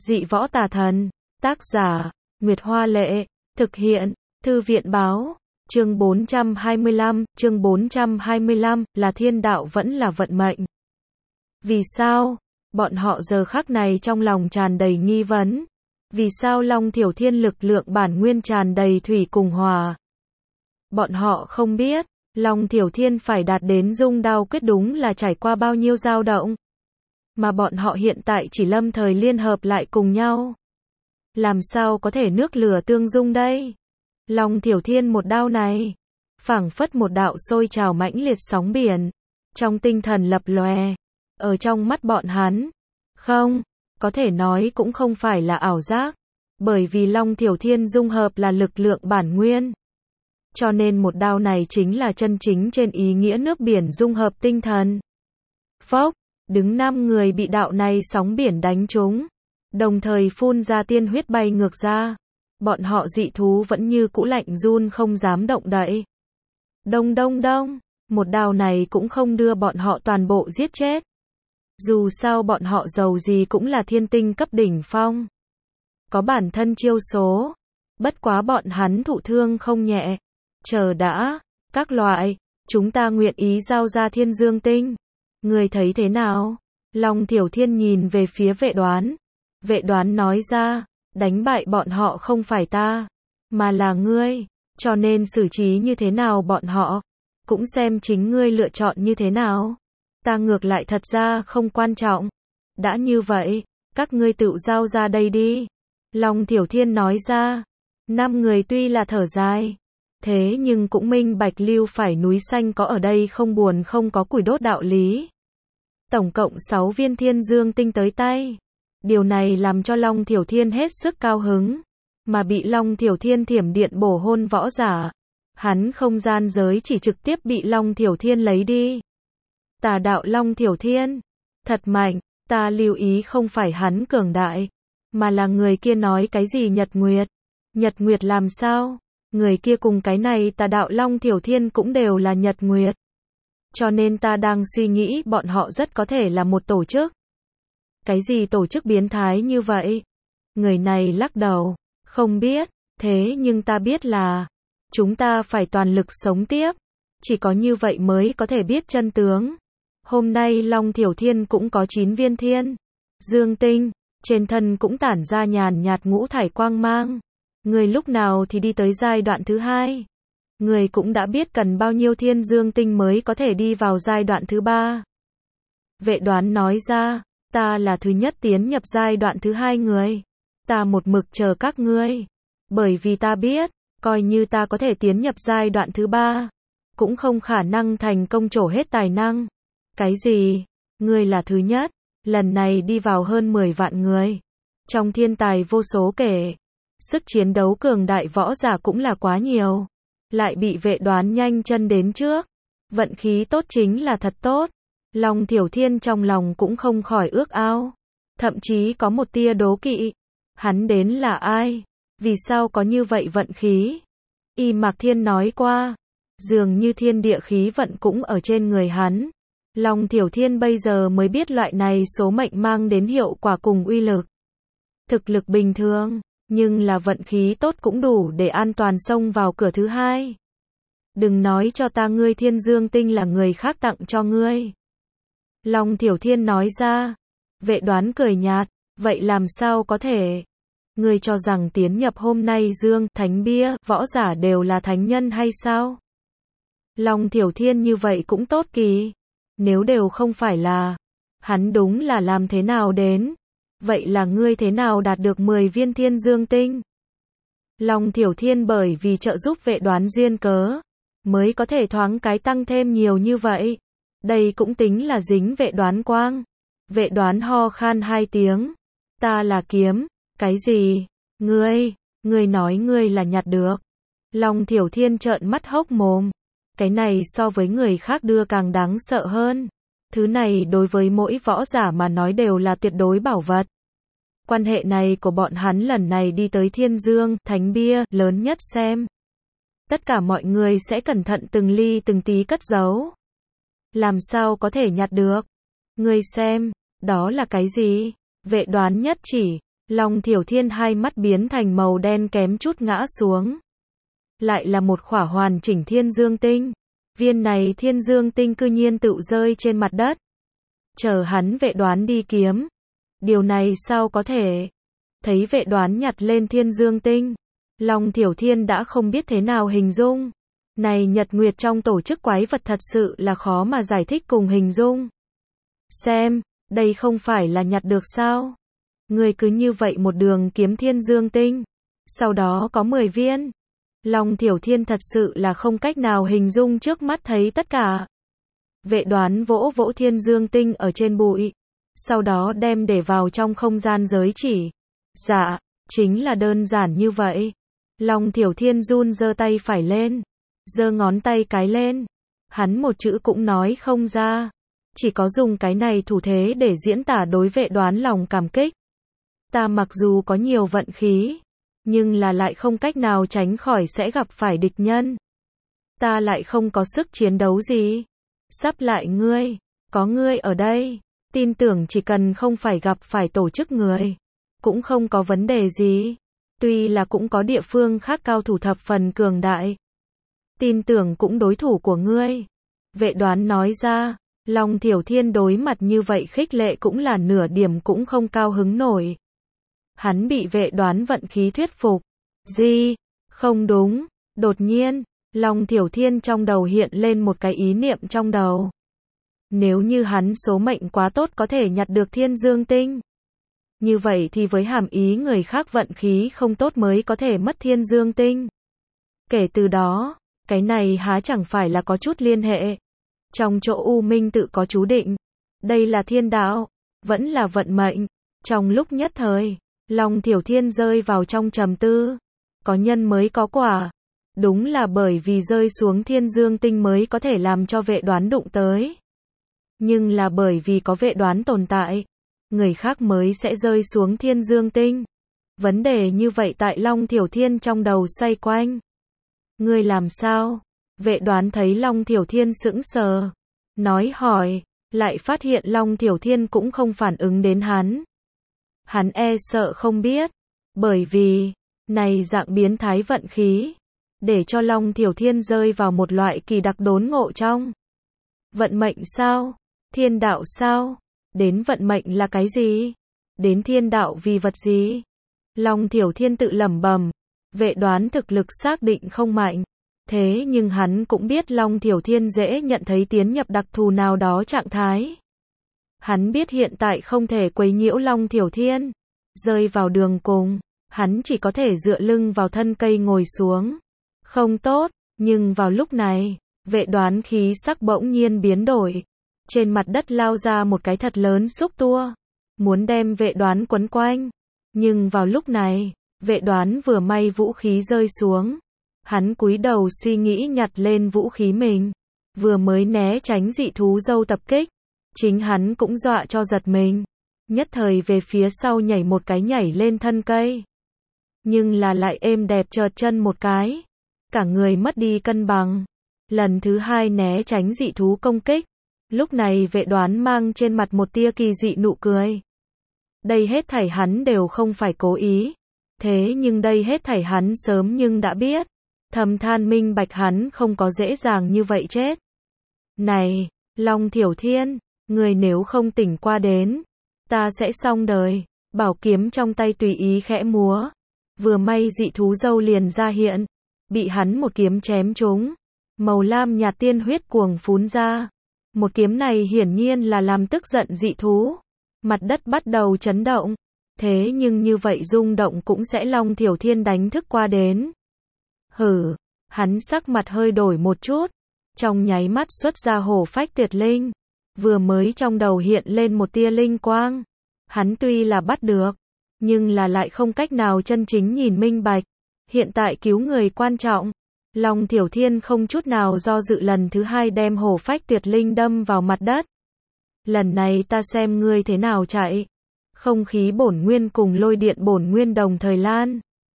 Dị võ tà thần. Tác giả, Nguyệt Hoa Lệ. Thực hiện, Thư viện Báo. Chương 425, là thiên đạo vẫn là vận mệnh. Vì sao? Bọn họ giờ khắc này trong lòng tràn đầy nghi vấn. Vì sao Long Thiểu Thiên lực lượng bản nguyên tràn đầy thủy cùng hòa? Bọn họ không biết, Long Thiểu Thiên phải đạt đến dung đao quyết đúng là trải qua bao nhiêu dao động. Mà bọn họ hiện tại chỉ lâm thời liên hợp lại cùng nhau. Làm sao có thể nước lửa tương dung đây? Long Thiểu Thiên một đao này, phảng phất một đạo sôi trào mãnh liệt sóng biển, trong tinh thần lập lòe, ở trong mắt bọn hắn. Không, có thể nói cũng không phải là ảo giác, bởi vì Long Thiểu Thiên dung hợp là lực lượng bản nguyên. Cho nên một đao này chính là chân chính trên ý nghĩa nước biển dung hợp tinh thần. Phốc, đứng 5 người bị đạo này sóng biển đánh trúng, đồng thời phun ra tiên huyết bay ngược ra. Bọn họ dị thú vẫn như cũ lạnh run không dám động đậy. Đông đông đông, một đao này cũng không đưa bọn họ toàn bộ giết chết. Dù sao bọn họ giàu gì cũng là thiên tinh cấp đỉnh phong. Có bản thân chiêu số. Bất quá bọn hắn thụ thương không nhẹ. Chờ đã, các loại, chúng ta nguyện ý giao ra Thiên Dương Tinh. Người thấy thế nào? Long Thiểu Thiên nhìn về phía Vệ Đoán. Vệ Đoán nói ra, đánh bại bọn họ không phải ta, mà là ngươi, cho nên xử trí như thế nào bọn họ, cũng xem chính ngươi lựa chọn như thế nào. Ta ngược lại thật ra không quan trọng. Đã như vậy, các ngươi tự giao ra đây đi. Long Thiểu Thiên nói ra. 5 người tuy là thở dài, thế nhưng cũng minh bạch lưu phải núi xanh có ở đây không buồn không có củi đốt đạo lý. Tổng cộng 6 viên Thiên Dương Tinh tới tay. Điều này làm cho Long Thiểu Thiên hết sức cao hứng. Mà bị Long Thiểu Thiên thiểm điện bổ hôn võ giả, hắn không gian giới chỉ trực tiếp bị Long Thiểu Thiên lấy đi. Tà đạo Long Thiểu Thiên, thật mạnh, ta lưu ý không phải hắn cường đại, mà là người kia nói cái gì Nhật Nguyệt. Nhật Nguyệt làm sao? Người kia cùng cái này tà đạo Long Thiểu Thiên cũng đều là Nhật Nguyệt. Cho nên ta đang suy nghĩ bọn họ rất có thể là một tổ chức. Cái gì tổ chức biến thái như vậy? Người này lắc đầu, không biết, thế nhưng ta biết là chúng ta phải toàn lực sống tiếp, chỉ có như vậy mới có thể biết chân tướng. Hôm nay Long Thiểu Thiên cũng có 9 viên Thiên Dương Tinh, trên thân cũng tản ra nhàn nhạt ngũ thải quang mang. Người lúc nào thì đi tới giai đoạn thứ 2? Người cũng đã biết cần bao nhiêu Thiên Dương Tinh mới có thể đi vào giai đoạn thứ 3. Vệ Đoán nói ra, ta là thứ nhất tiến nhập giai đoạn thứ 2 người. Ta một mực chờ các ngươi, bởi vì ta biết, coi như ta có thể tiến nhập giai đoạn thứ 3, cũng không khả năng thành công trổ hết tài năng. Cái gì? Ngươi là thứ nhất, lần này đi vào hơn 10 vạn người. Trong thiên tài vô số kể, sức chiến đấu cường đại võ giả cũng là quá nhiều. Lại bị Vệ Đoán nhanh chân đến trước. Vận khí tốt chính là thật tốt. Long Thiểu Thiên trong lòng cũng không khỏi ước ao. Thậm chí có một tia đố kỵ. Hắn đến là ai? Vì sao có như vậy vận khí? Y Mạc Thiên nói qua, dường như thiên địa khí vận cũng ở trên người hắn. Long Thiểu Thiên bây giờ mới biết loại này số mệnh mang đến hiệu quả cùng uy lực. Thực lực bình thường, nhưng là vận khí tốt cũng đủ để an toàn xông vào cửa thứ 2. Đừng nói cho ta ngươi Thiên Dương Tinh là người khác tặng cho ngươi. Long Thiểu Thiên nói ra. Vệ Đoán cười nhạt, vậy làm sao có thể? Ngươi cho rằng tiến nhập hôm nay Dương Thánh Bia, võ giả đều là thánh nhân hay sao? Long Thiểu Thiên như vậy cũng tốt kỳ. Nếu đều không phải là, hắn đúng là làm thế nào đến? Vậy là ngươi thế nào đạt được 10 viên Thiên Dương Tinh? Long Thiểu Thiên bởi vì trợ giúp Vệ Đoán duyên cớ, mới có thể thoáng cái tăng thêm nhiều như vậy. Đây cũng tính là dính Vệ Đoán quang. Vệ Đoán ho khan 2 tiếng. Ta là kiếm. Cái gì? Ngươi nói ngươi là nhặt được. Long Thiểu Thiên trợn mắt hốc mồm. Cái này so với người khác đưa càng đáng sợ hơn. Thứ này đối với mỗi võ giả mà nói đều là tuyệt đối bảo vật. Quan hệ này của bọn hắn lần này đi tới Thiên Dương, Thánh Bia, lớn nhất xem. Tất cả mọi người sẽ cẩn thận từng ly từng tí cất giấu. Làm sao có thể nhặt được? Ngươi xem, đó là cái gì? Vệ Đoán nhất chỉ. Long Thiểu Thiên hai mắt biến thành màu đen kém chút ngã xuống. Lại là một khỏa hoàn chỉnh thiên dương tinh. Viên này thiên dương tinh cư nhiên tự rơi trên mặt đất. Chờ hắn Vệ Đoán đi kiếm. Điều này sao có thể? Thấy Vệ Đoán nhặt lên thiên dương tinh. Long Thiểu Thiên đã không biết thế nào hình dung. Này nhật nguyệt trong tổ chức quái vật thật sự là khó mà giải thích cùng hình dung. Xem, đây không phải là nhặt được sao? Người cứ như vậy một đường kiếm thiên dương tinh. Sau đó có 10 viên. Long Thiểu Thiên thật sự là không cách nào hình dung trước mắt thấy tất cả. Vệ Đoán vỗ vỗ thiên dương tinh ở trên bụi. Sau đó đem để vào trong không gian giới chỉ. Dạ, chính là đơn giản như vậy. Long Thiểu Thiên run giơ tay phải lên. Giơ ngón tay cái lên. Hắn một chữ cũng nói không ra. Chỉ có dùng cái này thủ thế để diễn tả đối Vệ Đoán lòng cảm kích. Ta mặc dù có nhiều vận khí, nhưng là lại không cách nào tránh khỏi sẽ gặp phải địch nhân. Ta lại không có sức chiến đấu gì. Sắp lại ngươi, có ngươi ở đây, tin tưởng chỉ cần không phải gặp phải tổ chức người, cũng không có vấn đề gì. Tuy là cũng có địa phương khác cao thủ thập phần cường đại. Tin tưởng cũng đối thủ của ngươi. Vệ Đoán nói ra, Long Thiểu Thiên đối mặt như vậy khích lệ cũng là nửa điểm cũng không cao hứng nổi. Hắn bị Vệ Đoán vận khí thuyết phục. Gì? Không đúng. Đột nhiên, Long Thiểu Thiên trong đầu hiện lên một cái ý niệm trong đầu. Nếu như hắn số mệnh quá tốt có thể nhặt được thiên dương tinh. Như vậy thì với hàm ý người khác vận khí không tốt mới có thể mất thiên dương tinh. Kể từ đó, cái này há chẳng phải là có chút liên hệ. Trong chỗ U Minh tự có chú định. Đây là thiên đạo, vẫn là vận mệnh. Trong lúc nhất thời, Long Thiểu Thiên rơi vào trong trầm tư. Có nhân mới có quả. Đúng là bởi vì rơi xuống thiên dương tinh mới có thể làm cho Vệ Đoán đụng tới. Nhưng là bởi vì có Vệ Đoán tồn tại, người khác mới sẽ rơi xuống thiên dương tinh. Vấn đề như vậy tại Long Thiểu Thiên trong đầu xoay quanh. Ngươi làm sao? Vệ Đoán thấy Long Thiểu Thiên sững sờ. Nói hỏi, lại phát hiện Long Thiểu Thiên cũng không phản ứng đến hắn. Hắn e sợ không biết. Bởi vì, này dạng biến thái vận khí. Để cho Long Thiểu Thiên rơi vào một loại kỳ đặc đốn ngộ trong. Vận mệnh sao? Thiên đạo sao? Đến vận mệnh là cái gì? Đến thiên đạo vì vật gì? Long Thiểu Thiên tự lẩm bẩm. Vệ Đoán thực lực xác định không mạnh. Thế nhưng hắn cũng biết Long Thiểu Thiên dễ nhận thấy tiến nhập đặc thù nào đó trạng thái. Hắn biết hiện tại không thể quấy nhiễu Long Thiểu Thiên. Rơi vào đường cùng, hắn chỉ có thể dựa lưng vào thân cây ngồi xuống. Không tốt, nhưng vào lúc này, Vệ Đoán khí sắc bỗng nhiên biến đổi. Trên mặt đất lao ra một cái thật lớn xúc tua, muốn đem Vệ Đoán quấn quanh. Nhưng vào lúc này, Vệ Đoán vừa may vũ khí rơi xuống. Hắn cúi đầu suy nghĩ nhặt lên vũ khí mình. Vừa mới né tránh dị thú dâu tập kích. Chính hắn cũng dọa cho giật mình. Nhất thời về phía sau nhảy một cái nhảy lên thân cây. Nhưng là lại êm đẹp chợt chân một cái. Cả người mất đi cân bằng. Lần thứ hai né tránh dị thú công kích. Lúc này Vệ Đoán mang trên mặt một tia kỳ dị nụ cười. Đây hết thảy hắn đều không phải cố ý. Thế nhưng đây hết thảy hắn sớm nhưng đã biết. Thầm than minh bạch hắn không có dễ dàng như vậy chết. Này, Long Thiểu Thiên, người nếu không tỉnh qua đến, ta sẽ xong đời. Bảo kiếm trong tay tùy ý khẽ múa. Vừa may dị thú dâu liền ra hiện. Bị hắn một kiếm chém trúng. Màu lam nhạt tiên huyết cuồng phún ra. Một kiếm này hiển nhiên là làm tức giận dị thú. Mặt đất bắt đầu chấn động. Thế nhưng như vậy rung động cũng sẽ Long Thiểu Thiên đánh thức qua đến. Hử, hắn sắc mặt hơi đổi một chút. Trong nháy mắt xuất ra hổ phách tuyệt linh. Vừa mới trong đầu hiện lên một tia linh quang. Hắn tuy là bắt được, nhưng là lại không cách nào chân chính nhìn minh bạch. Hiện tại cứu người quan trọng. Long Thiểu Thiên không chút nào do dự lần thứ hai đem hổ phách tuyệt linh đâm vào mặt đất. Lần này ta xem ngươi thế nào chạy. Không khí bổn nguyên cùng lôi điện bổn nguyên đồng thời lan.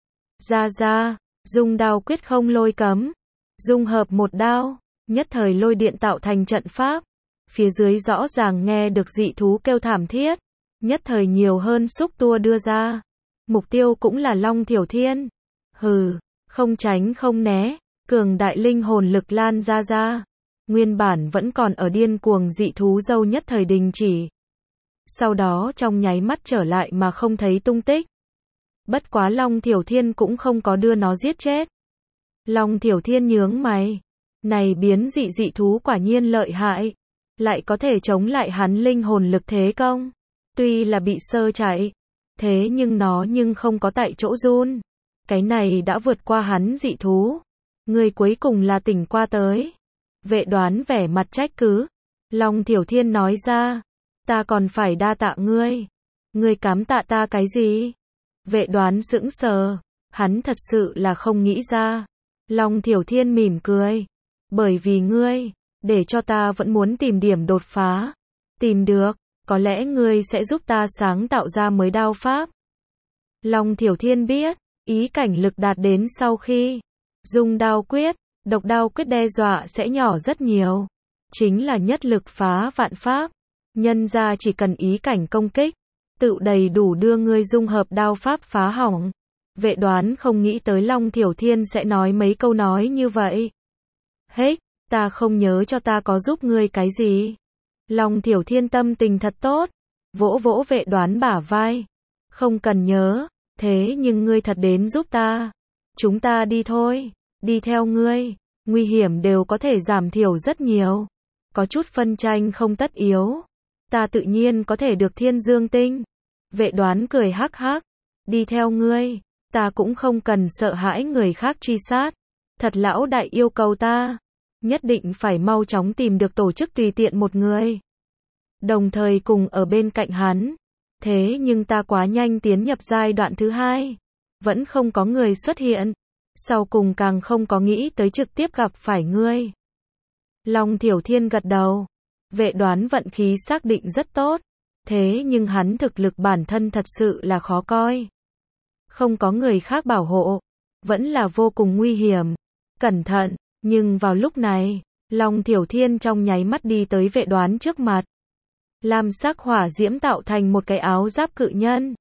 Ra, dung đao quyết không lôi cấm. Dung hợp một đao, nhất thời lôi điện tạo thành trận pháp. Phía dưới rõ ràng nghe được dị thú kêu thảm thiết. Nhất thời nhiều hơn xúc tua đưa ra. mục tiêu cũng là Long Thiểu Thiên. Hừ, không tránh không né, cường đại linh hồn lực lan ra. Nguyên bản vẫn còn ở điên cuồng dị thú dâu nhất thời đình chỉ. Sau đó trong nháy mắt trở lại mà không thấy tung tích. Bất quá Long Thiểu Thiên cũng không có đưa nó giết chết. Long Thiểu Thiên nhướng mày. Này biến dị thú quả nhiên lợi hại. Lại có thể chống lại hắn linh hồn lực thế công. Tuy là bị sơ chạy. Thế nhưng nó không có tại chỗ run. Cái này đã vượt qua hắn dị thú. Người cuối cùng là tỉnh qua tới. Vệ Đoán vẻ mặt trách cứ. Long Thiểu Thiên nói ra. Ta còn phải đa tạ ngươi. Ngươi cảm tạ ta cái gì? Vệ Đoán sững sờ. Hắn thật sự là không nghĩ ra. Long Thiểu Thiên mỉm cười. Bởi vì ngươi, để cho ta vẫn muốn tìm điểm đột phá. Tìm được, có lẽ ngươi sẽ giúp ta sáng tạo ra mới đao pháp. Long Thiểu Thiên biết, ý cảnh lực đạt đến sau khi dùng đao quyết, độc đao quyết đe dọa sẽ nhỏ rất nhiều. Chính là nhất lực phá vạn pháp. Nhân ra chỉ cần ý cảnh công kích, tự đầy đủ đưa ngươi dung hợp đao pháp phá hỏng. Vệ Đoán không nghĩ tới Long Thiểu Thiên sẽ nói mấy câu nói như vậy. Hết, ta không nhớ cho ta có giúp ngươi cái gì. Long Thiểu Thiên tâm tình thật tốt. Vỗ vỗ Vệ Đoán bả vai. Không cần nhớ, thế nhưng ngươi thật đến giúp ta. Chúng ta đi thôi, đi theo ngươi, nguy hiểm đều có thể giảm thiểu rất nhiều. Có chút phân tranh không tất yếu. Ta tự nhiên có thể được Thiên Dương Tinh. Vệ Đoán cười hắc hắc. Đi theo ngươi, ta cũng không cần sợ hãi người khác truy sát. Thật lão đại yêu cầu ta. Nhất định phải mau chóng tìm được tổ chức tùy tiện một người. Đồng thời cùng ở bên cạnh hắn. Thế nhưng ta quá nhanh tiến nhập giai đoạn thứ 2. Vẫn không có người xuất hiện. Sau cùng càng không có nghĩ tới trực tiếp gặp phải ngươi. Long Thiểu Thiên gật đầu. Vệ Đoán vận khí xác định rất tốt. Thế nhưng hắn thực lực bản thân thật sự là khó coi. Không có người khác bảo hộ. Vẫn là vô cùng nguy hiểm. Cẩn thận. Nhưng vào lúc này, Long Thiểu Thiên trong nháy mắt đi tới Vệ Đoán trước mặt. Lam sắc hỏa diễm tạo thành một cái áo giáp cự nhân.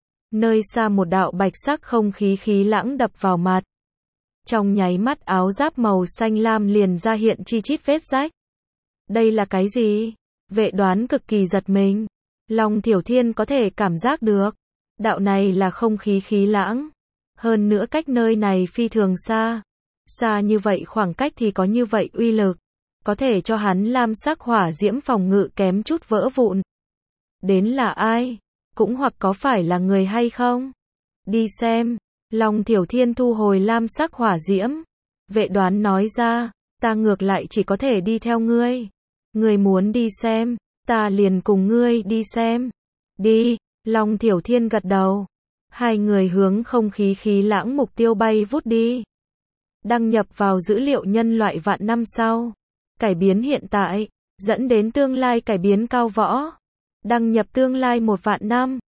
Nơi xa một đạo bạch sắc không khí lãng đập vào mặt. Trong nháy mắt áo giáp màu xanh lam liền ra hiện chi chít vết rách. Đây là cái gì? Vệ Đoán cực kỳ giật mình. Long Thiểu Thiên có thể cảm giác được. Đạo này là không khí lãng. Hơn nữa cách nơi này phi thường xa. Xa như vậy khoảng cách thì có như vậy uy lực. Có thể cho hắn lam sắc hỏa diễm phòng ngự kém chút vỡ vụn. Đến là ai? Cũng hoặc có phải là người hay không? Đi xem. Long Thiểu Thiên thu hồi lam sắc hỏa diễm. Vệ Đoán nói ra. Ta ngược lại chỉ có thể đi theo ngươi. Ngươi muốn đi xem. Ta liền cùng ngươi đi xem. Đi. Long Thiểu Thiên gật đầu. Hai người hướng không khí lãng mục tiêu bay vút đi. Đăng nhập vào dữ liệu nhân loại vạn năm sau. Cải biến hiện tại, dẫn đến tương lai cải biến cao võ. Đăng nhập tương lai 1 vạn năm.